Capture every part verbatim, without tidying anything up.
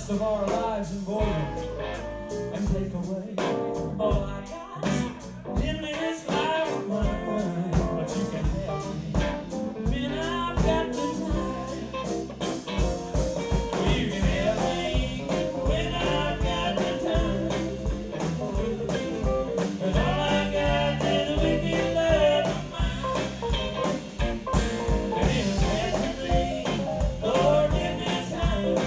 rest of our lives in boredom and take away all I got in this life of mine. But you can have me when I've got the time. You can have me when I've got the time. 'Cause all I got is a wicked love of mine. And it's heavenly, Lord, give me time.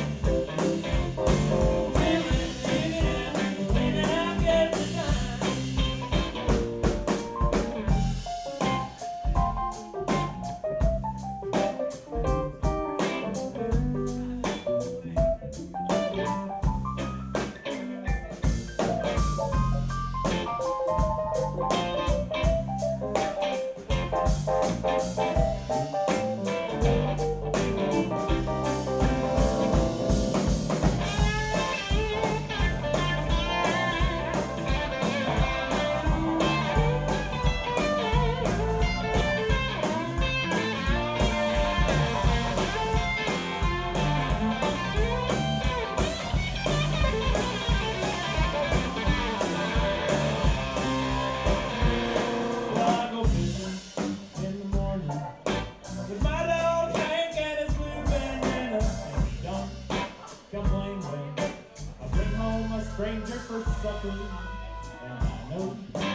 Complain when I bring home a stranger for supper, and I know